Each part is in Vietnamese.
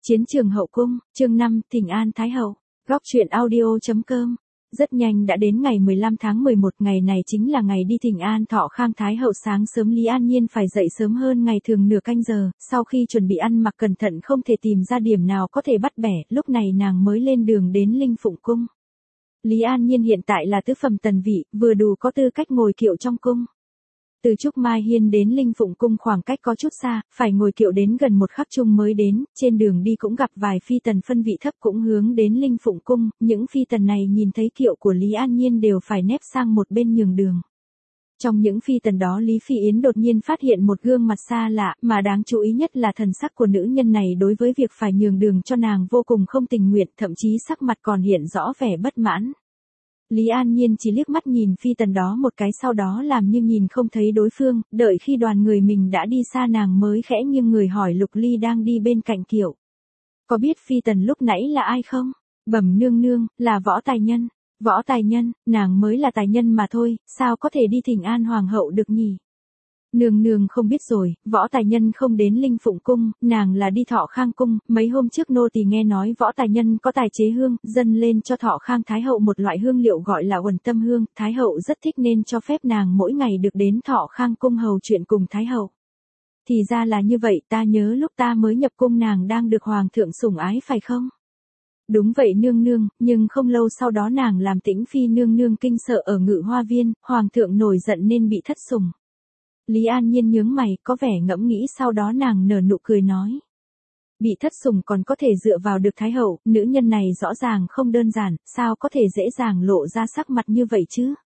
Chiến trường hậu cung, chương 5, thỉnh an Thái hậu. Góc truyện audio.com. Rất nhanh đã đến ngày 15 tháng 11, ngày này chính là ngày đi thỉnh an Thọ Khang Thái hậu. Sáng sớm Lý An Nhiên phải dậy sớm hơn ngày thường nửa canh giờ, sau khi chuẩn bị ăn mặc cẩn thận không thể tìm ra điểm nào có thể bắt bẻ, lúc này nàng mới lên đường đến Linh Phụng cung. Lý An Nhiên hiện tại là tứ phẩm tần vị, vừa đủ có tư cách ngồi kiệu trong cung. Từ Trúc Mai Hiên đến Linh Phụng cung khoảng cách có chút xa, phải ngồi kiệu đến gần một khắc chung mới đến, trên đường đi cũng gặp vài phi tần phân vị thấp cũng hướng đến Linh Phụng cung, những phi tần này nhìn thấy kiệu của Lý An Nhiên đều phải nép sang một bên nhường đường. Trong những phi tần đó Lý Phi Yến đột nhiên phát hiện một gương mặt xa lạ, mà đáng chú ý nhất là thần sắc của nữ nhân này đối với việc phải nhường đường cho nàng vô cùng không tình nguyện, thậm chí sắc mặt còn hiện rõ vẻ bất mãn. Lý An Nhiên chỉ liếc mắt nhìn phi tần đó một cái, sau đó làm như nhìn không thấy đối phương, đợi khi đoàn người mình đã đi xa nàng mới khẽ nghiêng người hỏi Lục Ly đang đi bên cạnh kiệu. Có biết phi tần lúc nãy là ai không? Bẩm nương nương, là Võ Tài Nhân. Võ Tài Nhân, nàng mới là tài nhân mà thôi, sao có thể đi thỉnh an hoàng hậu được nhỉ? Nương nương không biết rồi, Võ Tài Nhân không đến Linh Phụng cung, nàng là đi Thọ Khang cung, mấy hôm trước nô tỳ nghe nói Võ Tài Nhân có tài chế hương, dâng lên cho Thọ Khang Thái hậu một loại hương liệu gọi là Uẩn Tâm hương, Thái hậu rất thích nên cho phép nàng mỗi ngày được đến Thọ Khang cung hầu chuyện cùng Thái hậu. Thì ra là như vậy, ta nhớ lúc ta mới nhập cung nàng đang được hoàng thượng sủng ái phải không? Đúng vậy nương nương, nhưng không lâu sau đó nàng làm Tĩnh Phi nương nương kinh sợ ở Ngự Hoa viên, hoàng thượng nổi giận nên bị thất sủng. Lý An Nhiên nhướng mày, có vẻ ngẫm nghĩ, sau đó nàng nở nụ cười nói. Bị thất sủng còn có thể dựa vào được Thái hậu, nữ nhân này rõ ràng không đơn giản, sao có thể dễ dàng lộ ra sắc mặt như vậy chứ?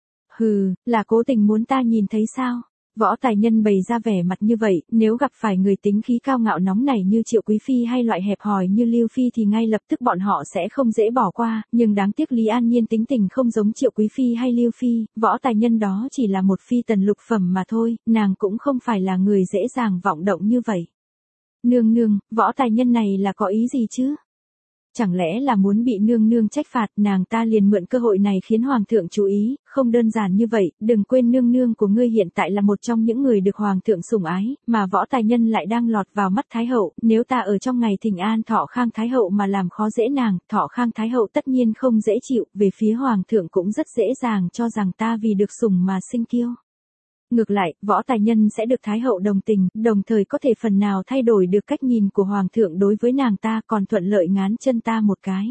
Hừ, là cố tình muốn ta nhìn thấy sao? Võ Tài Nhân bày ra vẻ mặt như vậy, nếu gặp phải người tính khí cao ngạo nóng nảy như Triệu Quý Phi hay loại hẹp hòi như Lưu Phi thì ngay lập tức bọn họ sẽ không dễ bỏ qua, nhưng đáng tiếc Lý An Nhiên tính tình không giống Triệu Quý Phi hay Lưu Phi, Võ Tài Nhân đó chỉ là một phi tần lục phẩm mà thôi, nàng cũng không phải là người dễ dàng vọng động như vậy. Nương nương, Võ Tài Nhân này là có ý gì chứ? Chẳng lẽ là muốn bị nương nương trách phạt, nàng ta liền mượn cơ hội này khiến hoàng thượng chú ý, không đơn giản như vậy, đừng quên nương nương của ngươi hiện tại là một trong những người được hoàng thượng sủng ái, mà Võ Tài Nhân lại đang lọt vào mắt Thái hậu, nếu ta ở trong ngày thỉnh an Thọ Khang Thái hậu mà làm khó dễ nàng, Thọ Khang Thái hậu tất nhiên không dễ chịu, về phía hoàng thượng cũng rất dễ dàng cho rằng ta vì được sủng mà sinh kiêu. Ngược lại, Võ Tài Nhân sẽ được Thái hậu đồng tình, đồng thời có thể phần nào thay đổi được cách nhìn của hoàng thượng đối với nàng ta, còn thuận lợi ngán chân ta một cái.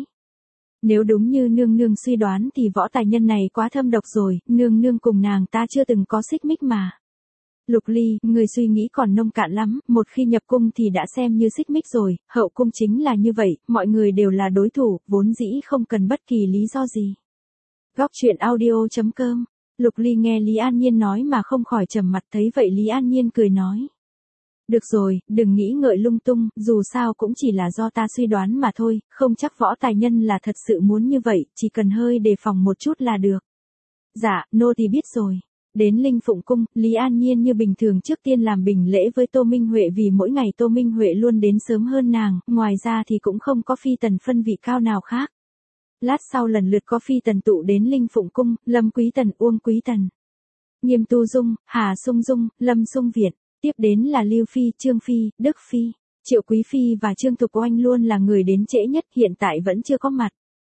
Nếu đúng như nương nương suy đoán thì Võ Tài Nhân này quá thâm độc rồi, nương nương cùng nàng ta chưa từng có xích mích mà. Lục Ly, người suy nghĩ còn nông cạn lắm, một khi nhập cung thì đã xem như xích mích rồi, hậu cung chính là như vậy, mọi người đều là đối thủ, vốn dĩ không cần bất kỳ lý do gì. Góc truyện audio.com. Lục Ly nghe Lý An Nhiên nói mà không khỏi trầm mặt, thấy vậy Lý An Nhiên cười nói. Được rồi, đừng nghĩ ngợi lung tung, dù sao cũng chỉ là do ta suy đoán mà thôi, không chắc Võ Tài Nhân là thật sự muốn như vậy, chỉ cần hơi đề phòng một chút là được. Dạ, nô tỳ biết rồi. Đến Linh Phụng cung, Lý An Nhiên như bình thường trước tiên làm bình lễ với Tô Minh Huệ vì mỗi ngày Tô Minh Huệ luôn đến sớm hơn nàng, ngoài ra thì cũng không có phi tần phân vị cao nào khác. Lát sau lần lượt có phi tần tụ đến Linh Phụng cung, Lâm Quý Tần, Uông Quý Tần, Nghiêm Tu Dung, Hà Sung Dung, Lâm Sung Việt, tiếp đến là Lưu Phi, Trương Phi, Đức Phi, Triệu Quý Phi và Trương Thục Oanh luôn là người đến trễ nhất, hiện tại vẫn chưa có mặt.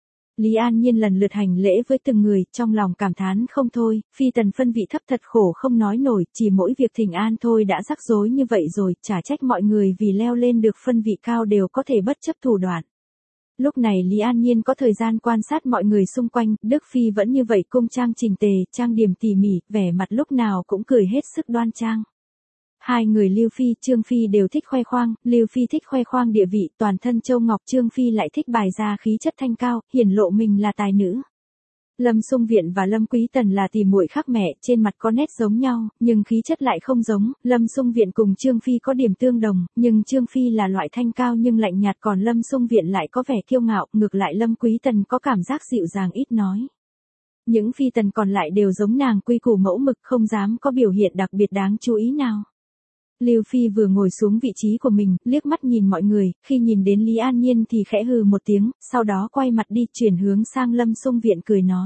Lý An Nhiên lần lượt hành lễ với từng người, trong lòng cảm thán không thôi, phi tần phân vị thấp thật khổ không nói nổi, chỉ mỗi việc thỉnh an thôi đã rắc rối như vậy rồi, chả trách mọi người vì leo lên được phân vị cao đều có thể bất chấp thủ đoạn. Lúc này Lý An Nhiên có thời gian quan sát mọi người xung quanh, Đức Phi vẫn như vậy cung trang chỉnh tề, trang điểm tỉ mỉ, vẻ mặt lúc nào cũng cười hết sức đoan trang. Hai người Lưu Phi, Trương Phi đều thích khoe khoang, Lưu Phi thích khoe khoang địa vị, toàn thân châu ngọc, Trương Phi lại thích bài ra khí chất thanh cao, hiển lộ mình là tài nữ. Lâm Sung Viện và Lâm Quý Tần là tỷ muội khác mẹ, trên mặt có nét giống nhau, nhưng khí chất lại không giống, Lâm Sung Viện cùng Trương Phi có điểm tương đồng, nhưng Trương Phi là loại thanh cao nhưng lạnh nhạt, còn Lâm Sung Viện lại có vẻ kiêu ngạo, ngược lại Lâm Quý Tần có cảm giác dịu dàng ít nói. Những phi tần còn lại đều giống nàng, quy củ mẫu mực, không dám có biểu hiện đặc biệt đáng chú ý nào. Lưu Phi vừa ngồi xuống vị trí của mình, liếc mắt nhìn mọi người, khi nhìn đến Lý An Nhiên thì khẽ hừ một tiếng, sau đó quay mặt đi, chuyển hướng sang Lâm Sung Viện cười nói.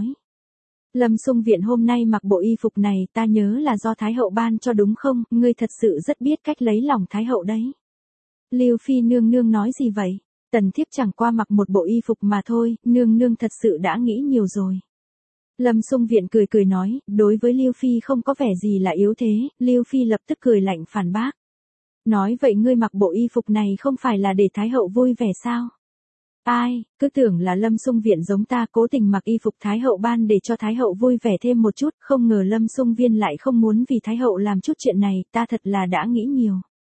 Lâm Sung Viện hôm nay mặc bộ y phục này, ta nhớ là do Thái hậu ban cho đúng không, ngươi thật sự rất biết cách lấy lòng Thái hậu đấy. Lưu Phi nương nương nói gì vậy? Tần thiếp chẳng qua mặc một bộ y phục mà thôi, nương nương thật sự đã nghĩ nhiều rồi. Lâm Xung Viện cười cười nói, đối với Lưu Phi không có vẻ gì là yếu thế, Lưu Phi lập tức cười lạnh phản bác. Nói vậy ngươi mặc bộ y phục này không phải là để Thái hậu vui vẻ sao? Ai, cứ tưởng là Lâm Xung Viện giống ta cố tình mặc y phục Thái hậu ban để cho Thái hậu vui vẻ thêm một chút, không ngờ Lâm Xung Viên lại không muốn vì Thái hậu làm chút chuyện này, ta thật là đã nghĩ nhiều.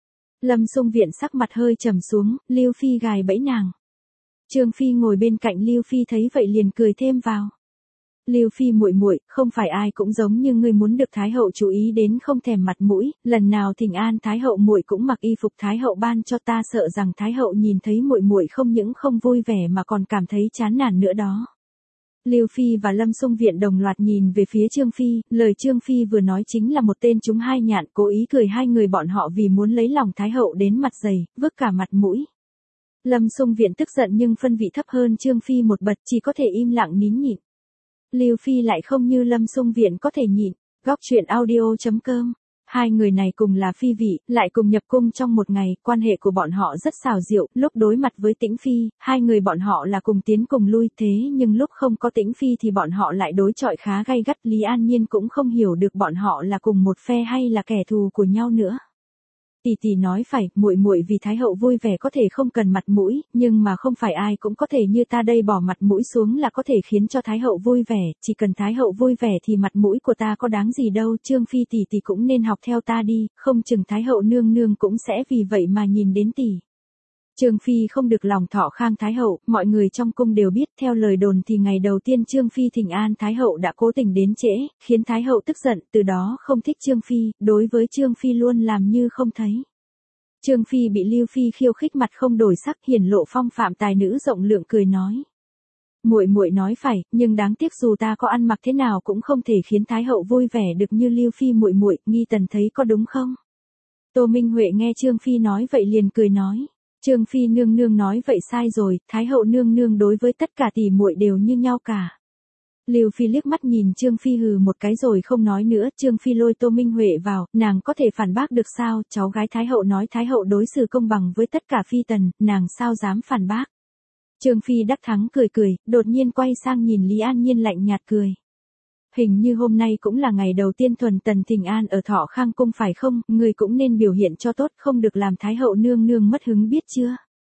Lâm Xung Viện sắc mặt hơi trầm xuống, Lưu Phi gài bẫy nàng. Trương Phi ngồi bên cạnh Lưu Phi thấy vậy liền cười thêm vào. Lưu Phi muội muội, không phải ai cũng giống như ngươi muốn được Thái hậu chú ý đến không thèm mặt mũi, lần nào thỉnh an Thái hậu muội cũng mặc y phục Thái hậu ban cho ta, sợ rằng Thái hậu nhìn thấy muội muội không những không vui vẻ mà còn cảm thấy chán nản nữa đó. Lưu Phi và Lâm Xung Viện đồng loạt nhìn về phía Trương Phi, lời Trương Phi vừa nói chính là một tên trúng hai nhạn, cố ý cười hai người bọn họ vì muốn lấy lòng Thái hậu đến mặt dày, vứt cả mặt mũi. Lâm Xung Viện tức giận nhưng phân vị thấp hơn Trương Phi một bậc, chỉ có thể im lặng nín nhịn. Lưu Phi lại không như Lâm Xung Viện có thể nhịn. Góc truyện audio.com. Hai người này cùng là phi vị, lại cùng nhập cung trong một ngày, quan hệ của bọn họ rất xảo diệu, lúc đối mặt với Tĩnh Phi, hai người bọn họ là cùng tiến cùng lui, thế nhưng lúc không có Tĩnh Phi thì bọn họ lại đối chọi khá gay gắt, Lý An Nhiên cũng không hiểu được bọn họ là cùng một phe hay là kẻ thù của nhau nữa. Tỷ tỷ nói phải, muội muội vì Thái hậu vui vẻ có thể không cần mặt mũi, nhưng mà không phải ai cũng có thể như ta đây bỏ mặt mũi xuống là có thể khiến cho Thái hậu vui vẻ, chỉ cần Thái hậu vui vẻ thì mặt mũi của ta có đáng gì đâu, Trương Phi tỷ tỷ cũng nên học theo ta đi, không chừng Thái hậu nương nương cũng sẽ vì vậy mà nhìn đến tỷ. Trương Phi không được lòng thọ khang Thái hậu, mọi người trong cung đều biết, theo lời đồn thì ngày đầu tiên Trương Phi thỉnh an Thái hậu đã cố tình đến trễ, khiến Thái hậu tức giận, từ đó không thích Trương Phi, đối với Trương Phi luôn làm như không thấy. Trương Phi bị Lưu Phi khiêu khích mặt không đổi sắc, hiển lộ phong phạm tài nữ rộng lượng cười nói. Muội muội nói phải, nhưng đáng tiếc dù ta có ăn mặc thế nào cũng không thể khiến Thái hậu vui vẻ được như Lưu Phi muội muội, Nghi Tần thấy có đúng không? Tô Minh Huệ nghe Trương Phi nói vậy liền cười nói. Trương Phi nương nương nói vậy sai rồi, Thái hậu nương nương đối với tất cả tỷ muội đều như nhau cả. Lưu Phi liếc mắt nhìn Trương Phi hừ một cái rồi không nói nữa, Trương Phi lôi Tô Minh Huệ vào, nàng có thể phản bác được sao, cháu gái Thái hậu nói Thái hậu đối xử công bằng với tất cả phi tần, nàng sao dám phản bác. Trương Phi đắc thắng cười cười, đột nhiên quay sang nhìn Lý An Nhiên lạnh nhạt cười. Hình như hôm nay cũng là ngày đầu tiên thuần tần thỉnh an ở Thọ Khang cung phải không, người cũng nên biểu hiện cho tốt, không được làm Thái hậu nương nương mất hứng biết chưa.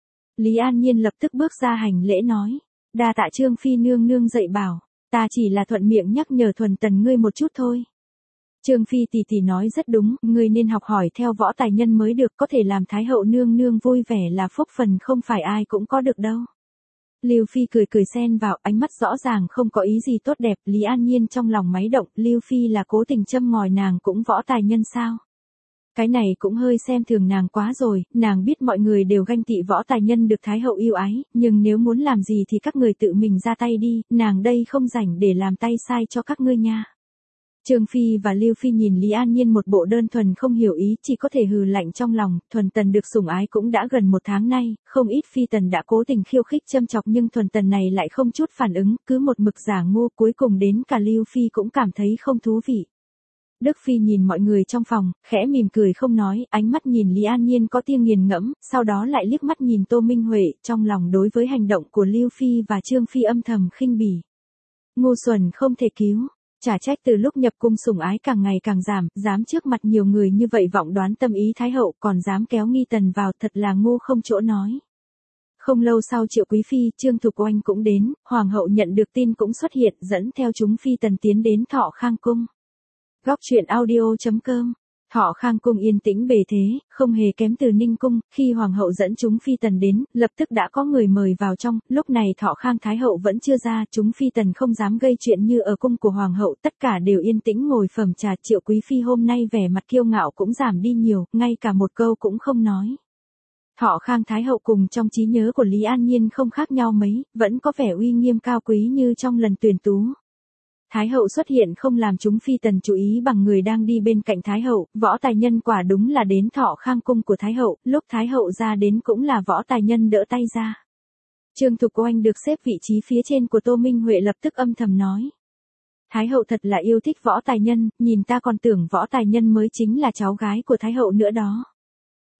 Lý An Nhiên lập tức bước ra hành lễ nói, đa tạ Trương Phi nương nương dạy bảo, ta chỉ là thuận miệng nhắc nhở thuần tần ngươi một chút thôi. Trương Phi tỷ tỷ nói rất đúng, ngươi nên học hỏi theo võ tài nhân mới được, có thể làm Thái hậu nương nương vui vẻ là phúc phần không phải ai cũng có được đâu. Lưu Phi cười cười xen vào, ánh mắt rõ ràng không có ý gì tốt đẹp, Lý An Nhiên trong lòng máy động, Lưu Phi là cố tình châm ngòi nàng cũng võ tài nhân sao? Cái này cũng hơi xem thường nàng quá rồi, nàng biết mọi người đều ganh tị võ tài nhân được Thái hậu yêu ái, nhưng nếu muốn làm gì thì các người tự mình ra tay đi, nàng đây không rảnh để làm tay sai cho các ngươi nha. Trương Phi và Lưu Phi nhìn Lý An Nhiên một bộ đơn thuần không hiểu ý, chỉ có thể hừ lạnh trong lòng, thuần tần được sủng ái cũng đã gần một tháng nay, không ít phi tần đã cố tình khiêu khích châm chọc nhưng thuần tần này lại không chút phản ứng, cứ một mực giả ngu, cuối cùng đến cả Lưu Phi cũng cảm thấy không thú vị. Đức Phi nhìn mọi người trong phòng, khẽ mỉm cười không nói, ánh mắt nhìn Lý An Nhiên có tia nghiền ngẫm, sau đó lại liếc mắt nhìn Tô Minh Huệ, trong lòng đối với hành động của Lưu Phi và Trương Phi âm thầm khinh bỉ. Ngu xuẩn không thể cứu. Chả trách từ lúc nhập cung sủng ái càng ngày càng giảm, dám trước mặt nhiều người như vậy vọng đoán tâm ý Thái hậu, còn dám kéo Nghi Tần vào, thật là ngu không chỗ nói. Không lâu sau Triệu Quý Phi, Trương Thục Oanh cũng đến, Hoàng hậu nhận được tin cũng xuất hiện, dẫn theo chúng phi tần tiến đến Thọ Khang cung. Góc truyện audio.com. Thọ Khang cung yên tĩnh bề thế, không hề kém từ Ninh cung, khi hoàng hậu dẫn chúng phi tần đến, lập tức đã có người mời vào trong, lúc này Thọ Khang thái hậu vẫn chưa ra, chúng phi tần không dám gây chuyện như ở cung của hoàng hậu, tất cả đều yên tĩnh ngồi phẩm trà. Triệu Quý Phi hôm nay vẻ mặt kiêu ngạo cũng giảm đi nhiều, ngay cả một câu cũng không nói. Thọ Khang thái hậu cùng trong trí nhớ của Lý An Nhiên không khác nhau mấy, vẫn có vẻ uy nghiêm cao quý như trong lần tuyển tú. Thái hậu xuất hiện không làm chúng phi tần chú ý bằng người đang đi bên cạnh Thái hậu, võ tài nhân quả đúng là đến Thọ Khang cung của Thái hậu, lúc Thái hậu ra đến cũng là võ tài nhân đỡ tay ra. Trương Thục Oanh được xếp vị trí phía trên của Tô Minh Huệ lập tức âm thầm nói. Thái hậu thật là yêu thích võ tài nhân, nhìn ta còn tưởng võ tài nhân mới chính là cháu gái của Thái hậu nữa đó.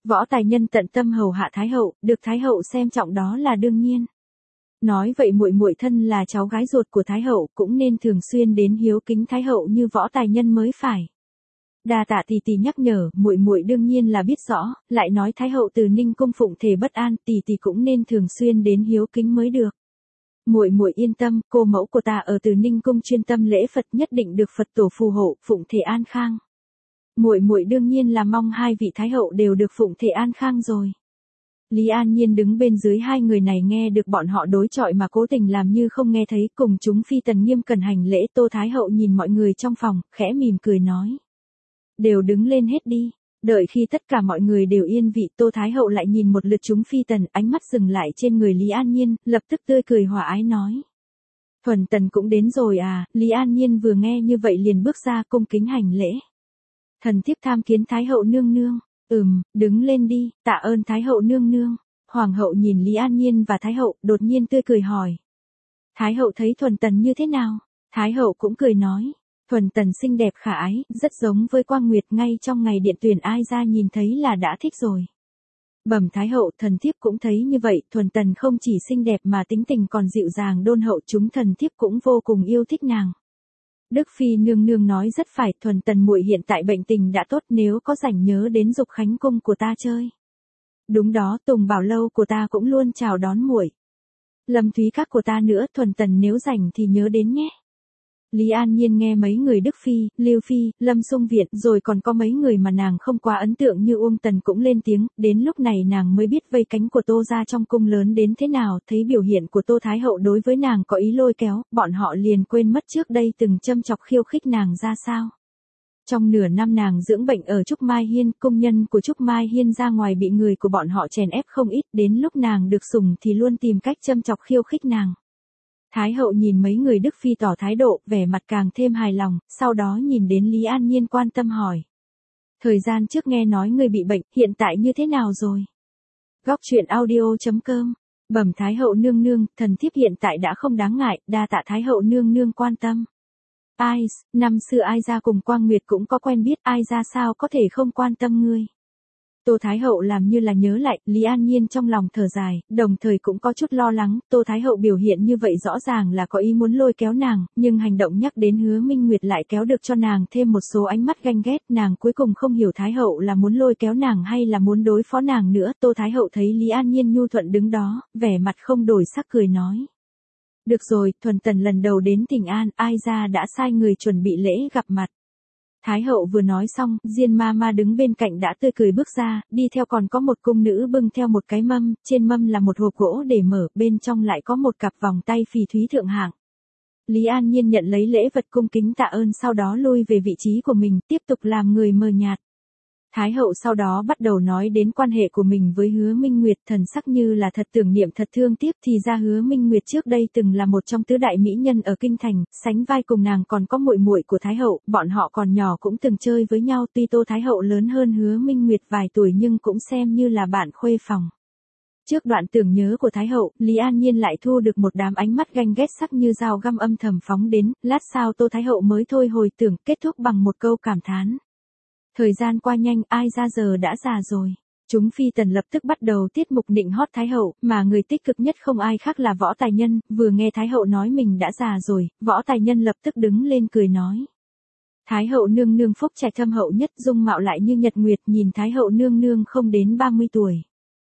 Võ Tài Nhân tận tâm hầu hạ Thái hậu, được Thái hậu xem trọng đó là đương nhiên. Nói vậy muội muội thân là cháu gái ruột của Thái hậu cũng nên thường xuyên đến hiếu kính Thái hậu như Võ Tài Nhân mới phải. Đa tạ tỷ tỷ nhắc nhở, muội muội đương nhiên là biết rõ, lại nói Thái hậu từ Ninh cung phụng thể bất an, tỷ tỷ cũng nên thường xuyên đến hiếu kính mới được. Muội muội yên tâm, cô mẫu của ta ở Từ Ninh cung chuyên tâm lễ Phật nhất định được Phật tổ phù hộ, phụng thể an khang. Muội muội đương nhiên là mong hai vị Thái hậu đều được phụng thể an khang rồi. Lý An Nhiên đứng bên dưới hai người này nghe được bọn họ đối chọi mà cố tình làm như không nghe thấy, cùng chúng phi tần nghiêm cần hành lễ. Tô Thái hậu nhìn mọi người trong phòng, khẽ mỉm cười nói. Đều đứng lên hết đi. Đợi khi tất cả mọi người đều yên vị, Tô Thái hậu lại nhìn một lượt chúng phi tần, ánh mắt dừng lại trên người Lý An Nhiên, lập tức tươi cười hòa ái nói. Thuần tần cũng đến rồi à? Lý An Nhiên vừa nghe như vậy liền bước ra cung kính hành lễ. Thần thiếp tham kiến Thái hậu nương nương. Đứng lên đi, tạ ơn Thái hậu nương nương. Hoàng hậu nhìn Lý An Nhiên và Thái hậu, đột nhiên tươi cười hỏi. Thái hậu thấy thuần tần như thế nào? Thái hậu cũng cười nói. Thuần tần xinh đẹp khả ái, rất giống với Quang Nguyệt, ngay trong ngày điện tuyển ai ra nhìn thấy là đã thích rồi. Bẩm Thái hậu, thần thiếp cũng thấy như vậy, thuần tần không chỉ xinh đẹp mà tính tình còn dịu dàng đôn hậu, chúng thần thiếp cũng vô cùng yêu thích nàng. Đức phi nương nương nói rất phải, thuần tần muội hiện tại bệnh tình đã tốt, nếu có rảnh nhớ đến Dục Khánh cung của ta chơi. Đúng đó, Tùng Bảo lâu của ta cũng luôn chào đón muội. Lâm Thúy các của ta nữa, thuần tần nếu rảnh thì nhớ đến nhé. Lý An Nhiên nghe mấy người Đức Phi, Lưu Phi, Lâm Xung Viện, rồi còn có mấy người mà nàng không quá ấn tượng như Uông Tần cũng lên tiếng, đến lúc này nàng mới biết vây cánh của Tô gia trong cung lớn đến thế nào, thấy biểu hiện của Tô Thái hậu đối với nàng có ý lôi kéo, bọn họ liền quên mất trước đây từng châm chọc khiêu khích nàng ra sao. Trong nửa năm nàng dưỡng bệnh ở Trúc Mai Hiên, công nhân của Trúc Mai Hiên ra ngoài bị người của bọn họ chèn ép không ít, đến lúc nàng được sủng thì luôn tìm cách châm chọc khiêu khích nàng. Thái hậu nhìn mấy người Đức Phi tỏ thái độ, vẻ mặt càng thêm hài lòng, sau đó nhìn đến Lý An Nhiên quan tâm hỏi. Thời gian trước nghe nói người bị bệnh, hiện tại như thế nào rồi? Góc truyện audio.com. Bẩm Thái hậu nương nương, thần thiếp hiện tại đã không đáng ngại, đa tạ Thái hậu nương nương quan tâm. Ai, năm xưa ai ra cùng Quang Nguyệt cũng có quen biết, ai ra sao có thể không quan tâm ngươi. Tô Thái hậu làm như là nhớ lại, Lý An Nhiên trong lòng thở dài, đồng thời cũng có chút lo lắng, Tô Thái hậu biểu hiện như vậy rõ ràng là có ý muốn lôi kéo nàng, nhưng hành động nhắc đến Hứa Minh Nguyệt lại kéo được cho nàng thêm một số ánh mắt ganh ghét, nàng cuối cùng không hiểu Thái hậu là muốn lôi kéo nàng hay là muốn đối phó nàng nữa. Tô Thái hậu thấy Lý An Nhiên nhu thuận đứng đó, vẻ mặt không đổi sắc cười nói. Được rồi, thuần tần lần đầu đến Thịnh An, ai ra đã sai người chuẩn bị lễ gặp mặt. Thái hậu vừa nói xong, Diên ma ma đứng bên cạnh đã tươi cười bước ra, đi theo còn có một cung nữ bưng theo một cái mâm, trên mâm là một hộp gỗ để mở, bên trong lại có một cặp vòng tay phỉ thúy thượng hạng. Lý An Nhiên nhận lấy lễ vật cung kính tạ ơn, sau đó lui về vị trí của mình, tiếp tục làm người mờ nhạt. Thái hậu sau đó bắt đầu nói đến quan hệ của mình với Hứa Minh Nguyệt, thần sắc như là thật tưởng niệm thật thương tiếc, thì ra Hứa Minh Nguyệt trước đây từng là một trong tứ đại mỹ nhân ở kinh thành, sánh vai cùng nàng còn có muội muội của Thái hậu, bọn họ còn nhỏ cũng từng chơi với nhau, tuy Tô Thái hậu lớn hơn Hứa Minh Nguyệt vài tuổi nhưng cũng xem như là bạn khuê phòng. Trước đoạn tưởng nhớ của Thái hậu, Lý An Nhiên lại thu được một đám ánh mắt ganh ghét sắc như dao găm âm thầm phóng đến, lát sau Tô Thái hậu mới thôi hồi tưởng, kết thúc bằng một câu cảm thán. Thời gian qua nhanh, ai ra giờ đã già rồi. Chúng phi tần lập tức bắt đầu tiết mục nịnh hót Thái hậu, mà người tích cực nhất không ai khác là Võ Tài Nhân, vừa nghe Thái hậu nói mình đã già rồi, Võ Tài Nhân lập tức đứng lên cười nói. Thái hậu nương nương phúc trạch thâm hậu nhất, dung mạo lại như nhật nguyệt, nhìn Thái hậu nương nương không đến 30 tuổi.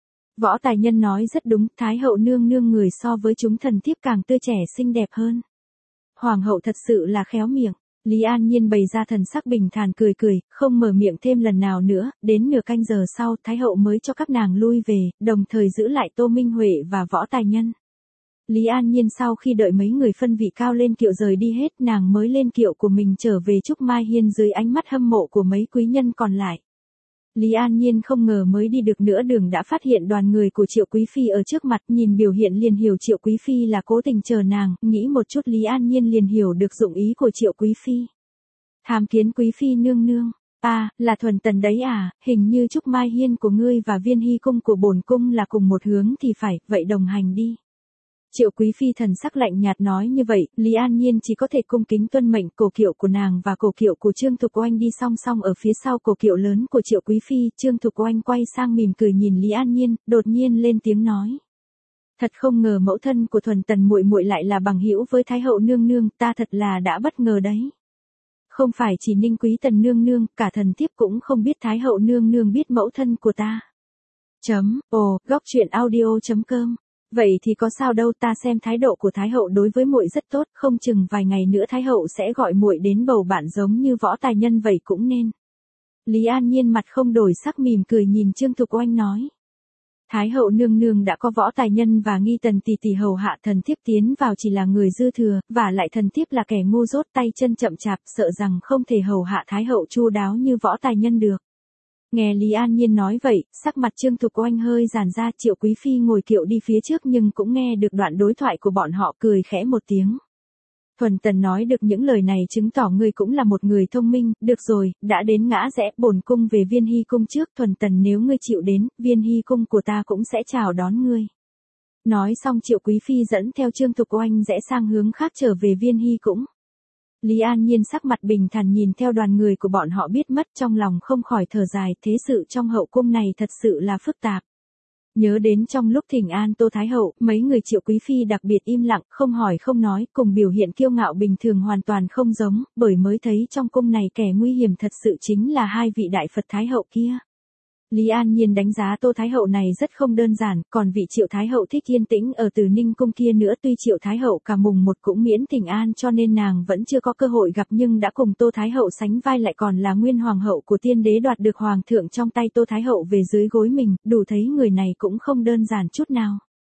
Võ Tài Nhân nói rất đúng, Thái hậu nương nương người so với chúng thần thiếp càng tươi trẻ xinh đẹp hơn. Hoàng hậu thật sự là khéo miệng. Lý An Nhiên bày ra thần sắc bình thản cười cười, không mở miệng thêm lần nào nữa, đến nửa canh giờ sau, Thái hậu mới cho các nàng lui về, đồng thời giữ lại Tô Minh Huệ và Võ Tài Nhân. Lý An Nhiên sau khi đợi mấy người phân vị cao lên kiệu rời đi hết, nàng mới lên kiệu của mình trở về Trúc Mai Hiên dưới ánh mắt hâm mộ của mấy quý nhân còn lại. Lý An Nhiên không ngờ mới đi được nửa đường đã phát hiện đoàn người của Triệu Quý Phi ở trước mặt, nhìn biểu hiện liền hiểu Triệu Quý Phi là cố tình chờ nàng, nghĩ một chút Lý An Nhiên liền hiểu được dụng ý của Triệu Quý Phi. Tham kiến Quý Phi nương nương, là thuần tần đấy à, hình như Trúc Mai Hiên của ngươi và Viên Hy cung của bổn cung là cùng một hướng thì phải, vậy đồng hành đi. Triệu Quý Phi thần sắc lạnh nhạt nói như vậy, Lý An Nhiên chỉ có thể cung kính tuân mệnh. Cổ kiệu của nàng và cổ kiệu của Trương Thục Oanh đi song song ở phía sau cổ kiệu lớn của Triệu Quý Phi. Trương Thục Oanh quay sang mỉm cười nhìn Lý An Nhiên, đột nhiên lên tiếng nói. Thật không ngờ mẫu thân của Thuần Tần muội muội lại là bằng hữu với Thái hậu nương nương, ta thật là đã bất ngờ đấy. Không phải chỉ Ninh Quý Tần nương nương, cả thần thiếp cũng không biết Thái hậu nương nương biết mẫu thân của ta. Góc truyện audio.com. Vậy thì có sao đâu, ta xem thái độ của Thái hậu đối với muội rất tốt, không chừng vài ngày nữa Thái hậu sẽ gọi muội đến bầu bạn giống như Võ Tài Nhân vậy cũng nên. Lý An Nhiên mặt không đổi sắc mỉm cười nhìn Trương Thục Oanh nói. Thái hậu nương nương đã có Võ Tài Nhân và Nghi Tần tỷ tỷ hầu hạ, thần thiếp tiến vào chỉ là người dư thừa, và lại thần thiếp là kẻ ngu dốt tay chân chậm chạp, sợ rằng không thể hầu hạ Thái hậu chu đáo như Võ Tài Nhân được. Nghe Lý An Nhiên nói vậy, sắc mặt Trương Thục Oanh hơi giãn ra. Triệu Quý Phi ngồi kiệu đi phía trước nhưng cũng nghe được đoạn đối thoại của bọn họ, cười khẽ một tiếng. Thuần Tần nói được những lời này chứng tỏ ngươi cũng là một người thông minh. Được rồi, đã đến ngã rẽ, bổn cung về Viên Hy cung trước. Thuần Tần, nếu ngươi chịu đến, Viên Hy cung của ta cũng sẽ chào đón ngươi. Nói xong Triệu Quý Phi dẫn theo Trương Thục Oanh rẽ sang hướng khác trở về Viên Hy cung. Lý An Nhiên sắc mặt bình thản nhìn theo đoàn người của bọn họ biết mất, trong lòng không khỏi thở dài. Thế sự trong hậu cung này thật sự là phức tạp. Nhớ đến trong lúc thỉnh an Tô Thái hậu, mấy người Triệu Quý Phi đặc biệt im lặng, không hỏi không nói, cùng biểu hiện kiêu ngạo bình thường hoàn toàn không giống, bởi mới thấy trong cung này kẻ nguy hiểm thật sự chính là hai vị đại Phật Thái hậu kia. Lý An Nhiên đánh giá Tô Thái hậu này rất không đơn giản, còn vị Triệu Thái hậu thích yên tĩnh ở Từ Ninh cung kia nữa. Tuy Triệu Thái hậu cả mùng 1 cũng miễn thỉnh an cho nên nàng vẫn chưa có cơ hội gặp, nhưng đã cùng Tô Thái hậu sánh vai, lại còn là nguyên hoàng hậu của tiên đế, đoạt được hoàng thượng trong tay Tô Thái hậu về dưới gối mình, đủ thấy người này cũng không đơn giản chút nào.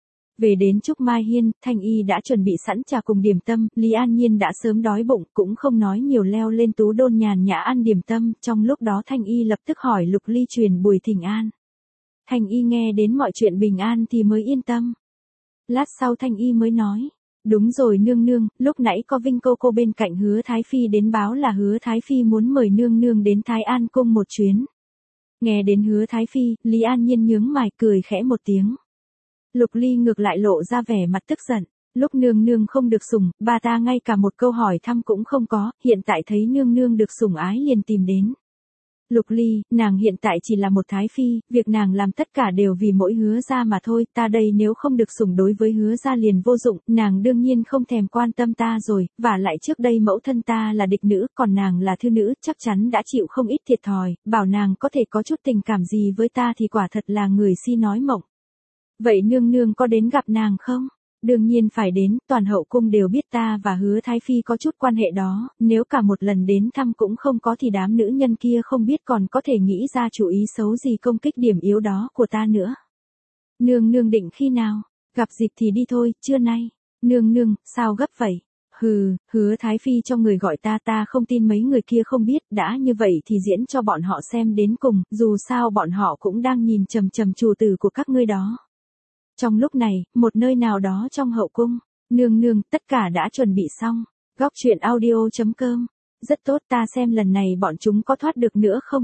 Về đến Trúc Mai Hiên, Thanh Y đã chuẩn bị sẵn trà cùng điểm tâm, Lý An Nhiên đã sớm đói bụng, cũng không nói nhiều leo lên tú đôn nhàn nhã ăn điểm tâm. Trong lúc đó Thanh Y lập tức hỏi Lục Ly truyền buổi thỉnh an. Thanh Y nghe đến mọi chuyện bình an thì mới yên tâm. Lát sau Thanh Y mới nói, đúng rồi nương nương, lúc nãy có Vinh cô bên cạnh Hứa Thái Phi đến báo là Hứa Thái Phi muốn mời nương nương đến Thái An cung một chuyến. Nghe đến Hứa Thái Phi, Lý An Nhiên nhướng mày cười khẽ một tiếng. Lục Ly ngược lại lộ ra vẻ mặt tức giận. Lúc nương nương không được sủng, bà ta ngay cả một câu hỏi thăm cũng không có, hiện tại thấy nương nương được sủng ái liền tìm đến. Lục Ly, nàng hiện tại chỉ là một thái phi, việc nàng làm tất cả đều vì mỗi Hứa gia mà thôi, ta đây nếu không được sủng đối với Hứa gia liền vô dụng, nàng đương nhiên không thèm quan tâm ta rồi, và lại trước đây mẫu thân ta là địch nữ, còn nàng là thư nữ, chắc chắn đã chịu không ít thiệt thòi, bảo nàng có thể có chút tình cảm gì với ta thì quả thật là người si nói mộng. Vậy nương nương có đến gặp nàng không? Đương nhiên phải đến, toàn hậu cung đều biết ta và Hứa Thái Phi có chút quan hệ đó, nếu cả một lần đến thăm cũng không có thì đám nữ nhân kia không biết còn có thể nghĩ ra chủ ý xấu gì công kích điểm yếu đó của ta nữa. Nương nương định khi nào? Gặp dịp thì đi thôi, trưa nay. Nương nương, sao gấp vậy? Hứa Thái Phi cho người gọi ta không tin mấy người kia không biết, đã như vậy thì diễn cho bọn họ xem đến cùng, dù sao bọn họ cũng đang nhìn chằm chằm chủ tử của các ngươi đó. Trong lúc này, một nơi nào đó trong hậu cung, nương nương, tất cả đã chuẩn bị xong. Góc truyện audio.com. Rất tốt, ta xem lần này bọn chúng có thoát được nữa không?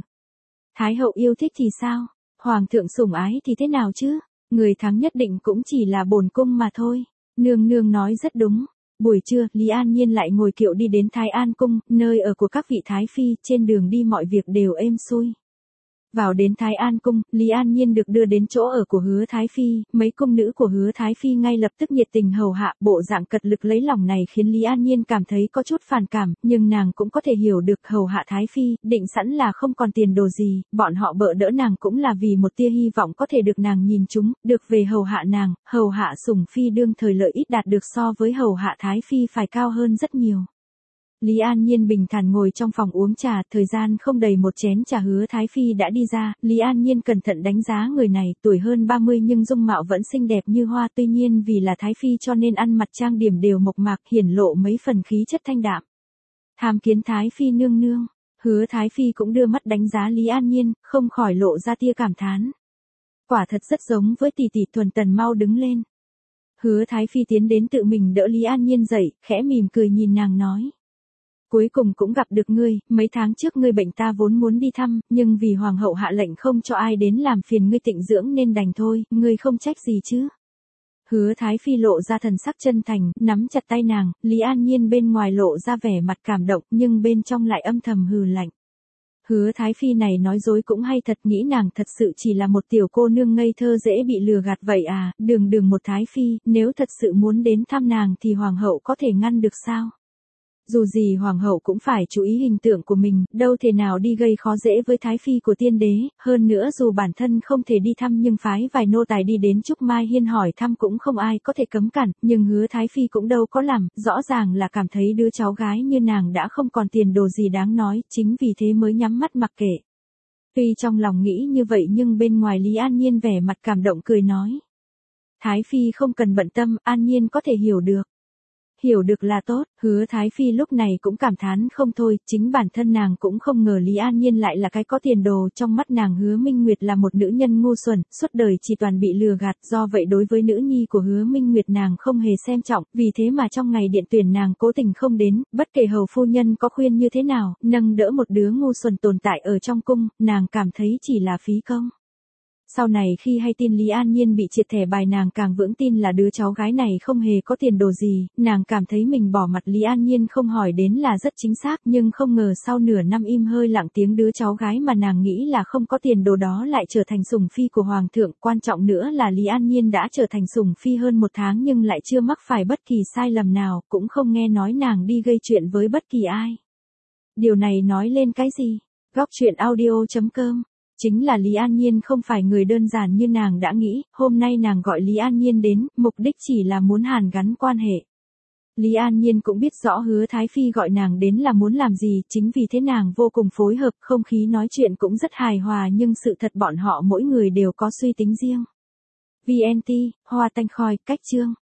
Thái hậu yêu thích thì sao? Hoàng thượng sủng ái thì thế nào chứ? Người thắng nhất định cũng chỉ là bổn cung mà thôi. Nương nương nói rất đúng. Buổi trưa, Lý An Nhiên lại ngồi kiệu đi đến Thái An cung, nơi ở của các vị thái phi, trên đường đi mọi việc đều êm xuôi. Vào đến Thái An cung, Lý An Nhiên được đưa đến chỗ ở của Hứa Thái Phi, mấy cung nữ của Hứa Thái Phi ngay lập tức nhiệt tình hầu hạ, bộ dạng cật lực lấy lòng này khiến Lý An Nhiên cảm thấy có chút phản cảm, nhưng nàng cũng có thể hiểu được hầu hạ Thái Phi, định sẵn là không còn tiền đồ gì, bọn họ bợ đỡ nàng cũng là vì một tia hy vọng có thể được nàng nhìn chúng, được về hầu hạ nàng, hầu hạ sủng phi đương thời lợi ích đạt được so với hầu hạ Thái Phi phải cao hơn rất nhiều. Lý An Nhiên bình thản ngồi trong phòng uống trà, thời gian không đầy một chén trà Hứa Thái Phi đã đi ra, Lý An Nhiên cẩn thận đánh giá người này, tuổi hơn 30 nhưng dung mạo vẫn xinh đẹp như hoa, tuy nhiên vì là Thái Phi cho nên ăn mặc trang điểm đều mộc mạc, hiển lộ mấy phần khí chất thanh đạm. Tham kiến Thái Phi nương nương, Hứa Thái Phi cũng đưa mắt đánh giá Lý An Nhiên, không khỏi lộ ra tia cảm thán. Quả thật rất giống với tỷ tỷ Thuần Tần, mau đứng lên. Hứa Thái Phi tiến đến tự mình đỡ Lý An Nhiên dậy, khẽ mỉm cười nhìn nàng nói. Cuối cùng cũng gặp được ngươi, mấy tháng trước ngươi bệnh ta vốn muốn đi thăm, nhưng vì hoàng hậu hạ lệnh không cho ai đến làm phiền ngươi tịnh dưỡng nên đành thôi, ngươi không trách gì chứ? Hứa Thái Phi lộ ra thần sắc chân thành, nắm chặt tay nàng, Lý An Nhiên bên ngoài lộ ra vẻ mặt cảm động nhưng bên trong lại âm thầm hừ lạnh. Hứa Thái Phi này nói dối cũng hay thật, nghĩ nàng thật sự chỉ là một tiểu cô nương ngây thơ dễ bị lừa gạt vậy à, đường một Thái Phi, nếu thật sự muốn đến thăm nàng thì hoàng hậu có thể ngăn được sao? Dù gì hoàng hậu cũng phải chú ý hình tượng của mình, đâu thể nào đi gây khó dễ với Thái Phi của tiên đế, hơn nữa dù bản thân không thể đi thăm nhưng phái vài nô tài đi đến Trúc Mai Hiên hỏi thăm cũng không ai có thể cấm cản, nhưng Hứa Thái Phi cũng đâu có làm, rõ ràng là cảm thấy đứa cháu gái như nàng đã không còn tiền đồ gì đáng nói, chính vì thế mới nhắm mắt mặc kệ. Tuy trong lòng nghĩ như vậy nhưng bên ngoài Lý An Nhiên vẻ mặt cảm động cười nói. Thái Phi không cần bận tâm, An Nhiên có thể hiểu được. Hiểu được là tốt, Hứa Thái Phi lúc này cũng cảm thán không thôi, chính bản thân nàng cũng không ngờ Lý An Nhiên lại là cái có tiền đồ, trong mắt nàng Hứa Minh Nguyệt là một nữ nhân ngu xuẩn, suốt đời chỉ toàn bị lừa gạt, do vậy đối với nữ nhi của Hứa Minh Nguyệt nàng không hề xem trọng, vì thế mà trong ngày điện tuyển nàng cố tình không đến, bất kể hầu phu nhân có khuyên như thế nào, nâng đỡ một đứa ngu xuẩn tồn tại ở trong cung, nàng cảm thấy chỉ là phí công. Sau này khi hay tin Lý An Nhiên bị triệt thẻ bài nàng càng vững tin là đứa cháu gái này không hề có tiền đồ gì, nàng cảm thấy mình bỏ mặt Lý An Nhiên không hỏi đến là rất chính xác nhưng không ngờ sau nửa năm im hơi lặng tiếng đứa cháu gái mà nàng nghĩ là không có tiền đồ đó lại trở thành sủng phi của Hoàng thượng, quan trọng nữa là Lý An Nhiên đã trở thành sủng phi hơn một tháng nhưng lại chưa mắc phải bất kỳ sai lầm nào, cũng không nghe nói nàng đi gây chuyện với bất kỳ ai. Điều này nói lên cái gì? Góc truyện audio.com. Chính là Lý An Nhiên không phải người đơn giản như nàng đã nghĩ, hôm nay nàng gọi Lý An Nhiên đến, mục đích chỉ là muốn hàn gắn quan hệ. Lý An Nhiên cũng biết rõ Hứa Thái Phi gọi nàng đến là muốn làm gì, chính vì thế nàng vô cùng phối hợp, không khí nói chuyện cũng rất hài hòa nhưng sự thật bọn họ mỗi người đều có suy tính riêng. VNT, Hoa Tanh Khoi, cách chương.